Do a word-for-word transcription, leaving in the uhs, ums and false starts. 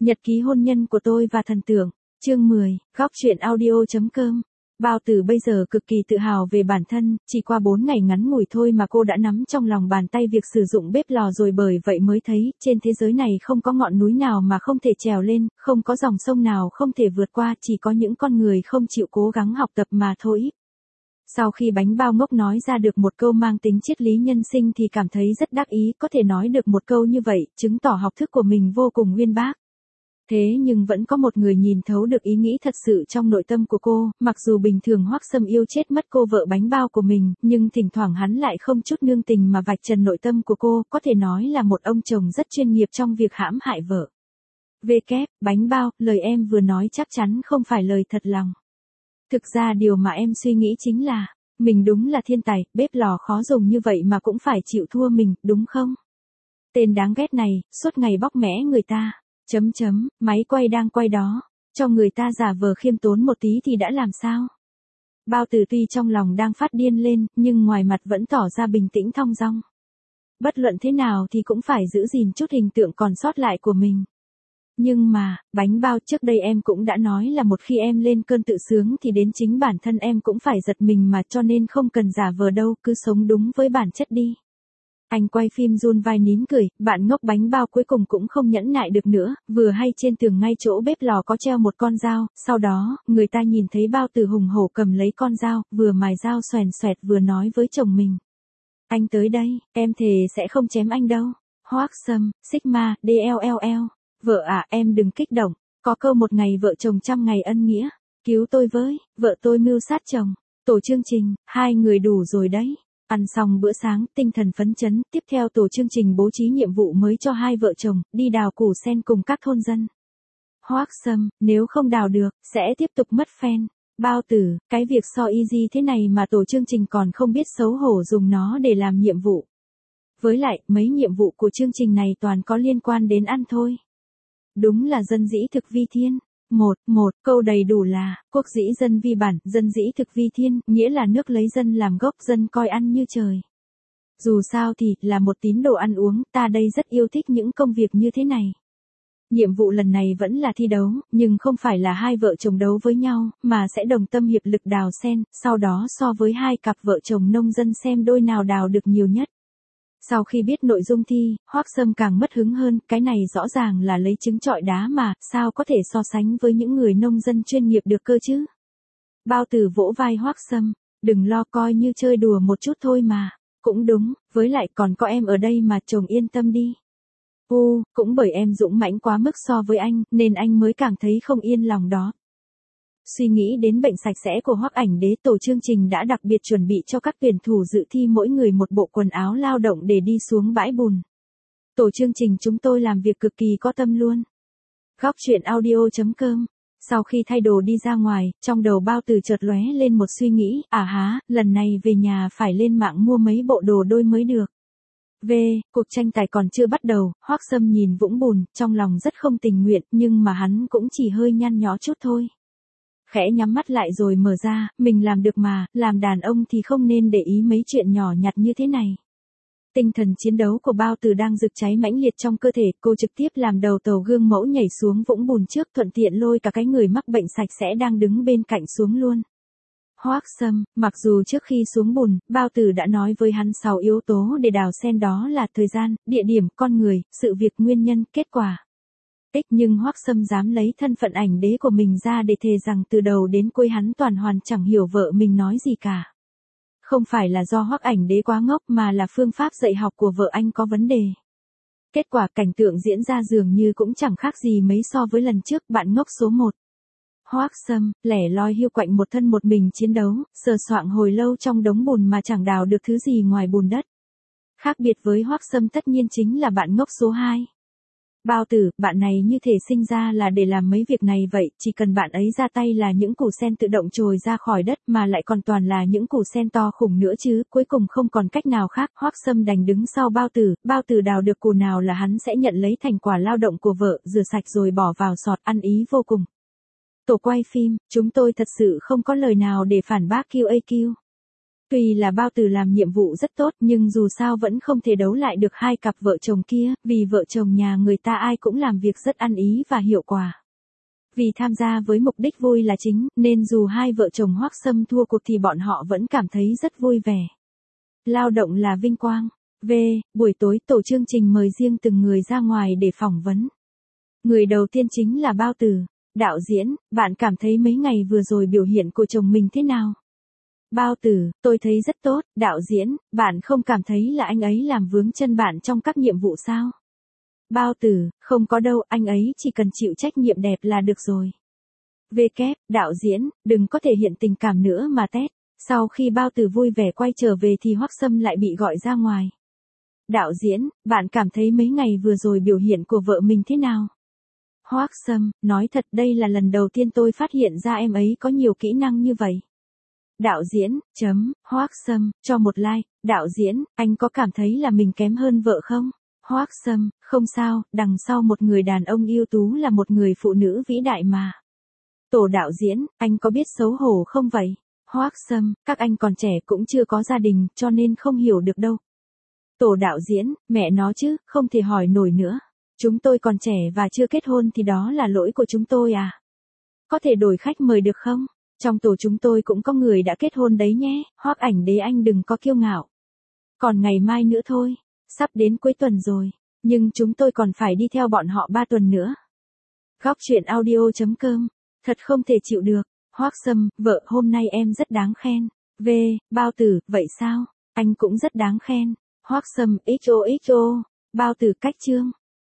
Nhật ký hôn nhân của tôi và thần tượng, chương mười, góc truyện audio.com. Bao Tử bây giờ cực kỳ tự hào về bản thân, chỉ qua bốn ngày ngắn ngủi thôi mà cô đã nắm trong lòng bàn tay việc sử dụng bếp lò rồi, bởi vậy mới thấy, trên thế giới này không có ngọn núi nào mà không thể trèo lên, không có dòng sông nào không thể vượt qua, chỉ có những con người không chịu cố gắng học tập mà thôi. Sau khi bánh bao ngốc nói ra được một câu mang tính triết lý nhân sinh thì cảm thấy rất đắc ý, có thể nói được một câu như vậy, chứng tỏ học thức của mình vô cùng uyên bác. Thế nhưng vẫn có một người nhìn thấu được ý nghĩ thật sự trong nội tâm của cô, mặc dù bình thường Hoắc Sâm yêu chết mất cô vợ bánh bao của mình, nhưng thỉnh thoảng hắn lại không chút nương tình mà vạch trần nội tâm của cô, có thể nói là một ông chồng rất chuyên nghiệp trong việc hãm hại vợ. Về kép, bánh bao, lời em vừa nói chắc chắn không phải lời thật lòng. Thực ra điều mà em suy nghĩ chính là, mình đúng là thiên tài, bếp lò khó dùng như vậy mà cũng phải chịu thua mình, đúng không? Tên đáng ghét này, suốt ngày bóc mẽ người ta. Chấm chấm, máy quay đang quay đó, cho người ta giả vờ khiêm tốn một tí thì đã làm sao? Bao Tử tuy trong lòng đang phát điên lên, nhưng ngoài mặt vẫn tỏ ra bình tĩnh thong dong. Bất luận thế nào thì cũng phải giữ gìn chút hình tượng còn sót lại của mình. Nhưng mà, bánh bao, trước đây em cũng đã nói là một khi em lên cơn tự sướng thì đến chính bản thân em cũng phải giật mình mà, cho nên không cần giả vờ đâu, cứ sống đúng với bản chất đi. Anh quay phim run vai nín cười, bạn ngốc bánh bao cuối cùng cũng không nhẫn nại được nữa, vừa hay trên tường ngay chỗ bếp lò có treo một con dao, sau đó, người ta nhìn thấy Bao Tử hùng hổ cầm lấy con dao, vừa mài dao xoèn xoẹt vừa nói với chồng mình. Anh tới đây, em thề sẽ không chém anh đâu. Hoắc Sâm, Sigma, đê lờ lờ lờ. Vợ à, em đừng kích động, có câu một ngày vợ chồng trăm ngày ân nghĩa. Cứu tôi với, vợ tôi mưu sát chồng. Tổ chương trình, hai người đủ rồi đấy. Ăn xong bữa sáng, tinh thần phấn chấn, tiếp theo tổ chương trình bố trí nhiệm vụ mới cho hai vợ chồng, đi đào củ sen cùng các thôn dân. Hoắc Sâm, nếu không đào được, sẽ tiếp tục mất fan. Bao Tử, cái việc so easy thế này mà tổ chương trình còn không biết xấu hổ dùng nó để làm nhiệm vụ. Với lại, mấy nhiệm vụ của chương trình này toàn có liên quan đến ăn thôi. Đúng là dân dĩ thực vi thiên. Một, một, câu đầy đủ là, quốc dĩ dân vi bản, dân dĩ thực vi thiên, nghĩa là nước lấy dân làm gốc, dân coi ăn như trời. Dù sao thì, là một tín đồ ăn uống, ta đây rất yêu thích những công việc như thế này. Nhiệm vụ lần này vẫn là thi đấu, nhưng không phải là hai vợ chồng đấu với nhau, mà sẽ đồng tâm hiệp lực đào sen, sau đó so với hai cặp vợ chồng nông dân xem đôi nào đào được nhiều nhất. Sau khi biết nội dung thi, Hoắc Sâm càng mất hứng hơn, cái này rõ ràng là lấy trứng trọi đá mà, sao có thể so sánh với những người nông dân chuyên nghiệp được cơ chứ? Bao Tử vỗ vai Hoắc Sâm, đừng lo, coi như chơi đùa một chút thôi mà. Cũng đúng, với lại còn có em ở đây mà, chồng yên tâm đi. U, cũng bởi em dũng mãnh quá mức so với anh, nên anh mới càng thấy không yên lòng đó. Suy nghĩ đến bệnh sạch sẽ của Hoắc Ảnh Đế, tổ chương trình đã đặc biệt chuẩn bị cho các tuyển thủ dự thi mỗi người một bộ quần áo lao động để đi xuống bãi bùn. Tổ chương trình chúng tôi làm việc cực kỳ có tâm luôn. Góc truyện audio.com. Sau khi thay đồ đi ra ngoài, trong đầu Bao Tử chợt lóe lên một suy nghĩ, à há, lần này về nhà phải lên mạng mua mấy bộ đồ đôi mới được. V, cuộc tranh tài còn chưa bắt đầu, Hoắc Sâm nhìn vũng bùn, trong lòng rất không tình nguyện, nhưng mà hắn cũng chỉ hơi nhăn nhó chút thôi. Khẽ nhắm mắt lại rồi mở ra, mình làm được mà, làm đàn ông thì không nên để ý mấy chuyện nhỏ nhặt như thế này. Tinh thần chiến đấu của Bao Tử đang rực cháy mãnh liệt trong cơ thể, cô trực tiếp làm đầu tàu gương mẫu nhảy xuống vũng bùn trước, thuận tiện lôi cả cái người mắc bệnh sạch sẽ đang đứng bên cạnh xuống luôn. Hoắc Sâm, mặc dù trước khi xuống bùn, Bao Tử đã nói với hắn sáu yếu tố để đào sen, đó là thời gian, địa điểm, con người, sự việc, nguyên nhân, kết quả. Ích nhưng Hoắc Sâm dám lấy thân phận ảnh đế của mình ra để thề rằng từ đầu đến cuối hắn toàn hoàn chẳng hiểu vợ mình nói gì cả. Không phải là do Hoắc Ảnh Đế quá ngốc mà là phương pháp dạy học của vợ anh có vấn đề. Kết quả cảnh tượng diễn ra dường như cũng chẳng khác gì mấy so với lần trước, bạn ngốc số một. Hoắc Sâm, lẻ loi hiu quạnh một thân một mình chiến đấu, sờ soạng hồi lâu trong đống bùn mà chẳng đào được thứ gì ngoài bùn đất. Khác biệt với Hoắc Sâm tất nhiên chính là bạn ngốc số hai. Bao Tử, bạn này như thể sinh ra là để làm mấy việc này vậy, chỉ cần bạn ấy ra tay là những củ sen tự động trồi ra khỏi đất, mà lại còn toàn là những củ sen to khủng nữa chứ, cuối cùng không còn cách nào khác, Hoắc Sâm đành đứng sau Bao Tử, Bao Tử đào được củ nào là hắn sẽ nhận lấy thành quả lao động của vợ, rửa sạch rồi bỏ vào sọt, ăn ý vô cùng. Tổ quay phim, chúng tôi thật sự không có lời nào để phản bác quy a quy. Tuy là Bao Tử làm nhiệm vụ rất tốt nhưng dù sao vẫn không thể đấu lại được hai cặp vợ chồng kia, vì vợ chồng nhà người ta ai cũng làm việc rất ăn ý và hiệu quả. Vì tham gia với mục đích vui là chính, nên dù hai vợ chồng Hoắc Sâm thua cuộc thì bọn họ vẫn cảm thấy rất vui vẻ. Lao động là vinh quang. V. Buổi tối tổ chương trình mời riêng từng người ra ngoài để phỏng vấn. Người đầu tiên chính là Bao Tử. Đạo diễn, bạn cảm thấy mấy ngày vừa rồi biểu hiện của chồng mình thế nào? Bao Tử, tôi thấy rất tốt. Đạo diễn, bạn không cảm thấy là anh ấy làm vướng chân bạn trong các nhiệm vụ sao? Bao Tử, không có đâu, anh ấy chỉ cần chịu trách nhiệm đẹp là được rồi. V. Kép, đạo diễn, đừng có thể hiện tình cảm nữa mà tét. Sau khi Bao Tử vui vẻ quay trở về thì Hoắc Sâm lại bị gọi ra ngoài. Đạo diễn, bạn cảm thấy mấy ngày vừa rồi biểu hiện của vợ mình thế nào? Hoắc Sâm, nói thật đây là lần đầu tiên tôi phát hiện ra em ấy có nhiều kỹ năng như vậy. Đạo diễn, chấm, Hoắc Sâm, cho một like. Đạo diễn, anh có cảm thấy là mình kém hơn vợ không? Hoắc Sâm, không sao, đằng sau một người đàn ông ưu tú là một người phụ nữ vĩ đại mà. Tổ đạo diễn, anh có biết xấu hổ không vậy? Hoắc Sâm, các anh còn trẻ cũng chưa có gia đình, cho nên không hiểu được đâu. Tổ đạo diễn, mẹ nó chứ, không thể hỏi nổi nữa. Chúng tôi còn trẻ và chưa kết hôn thì đó là lỗi của chúng tôi à? Có thể đổi khách mời được không? Trong tổ chúng tôi cũng có người đã kết hôn đấy nhé, Hoắc Ảnh Đế anh đừng có kiêu ngạo. Còn ngày mai nữa thôi, sắp đến cuối tuần rồi, nhưng chúng tôi còn phải đi theo bọn họ ba tuần nữa. Góc truyện audio chấm com, thật không thể chịu được. Hoắc Sâm, vợ hôm nay em rất đáng khen. V. Bao Tử, vậy sao? Anh cũng rất đáng khen. Hoắc Sâm, ích ô ích ô. Bao Tử cách chương.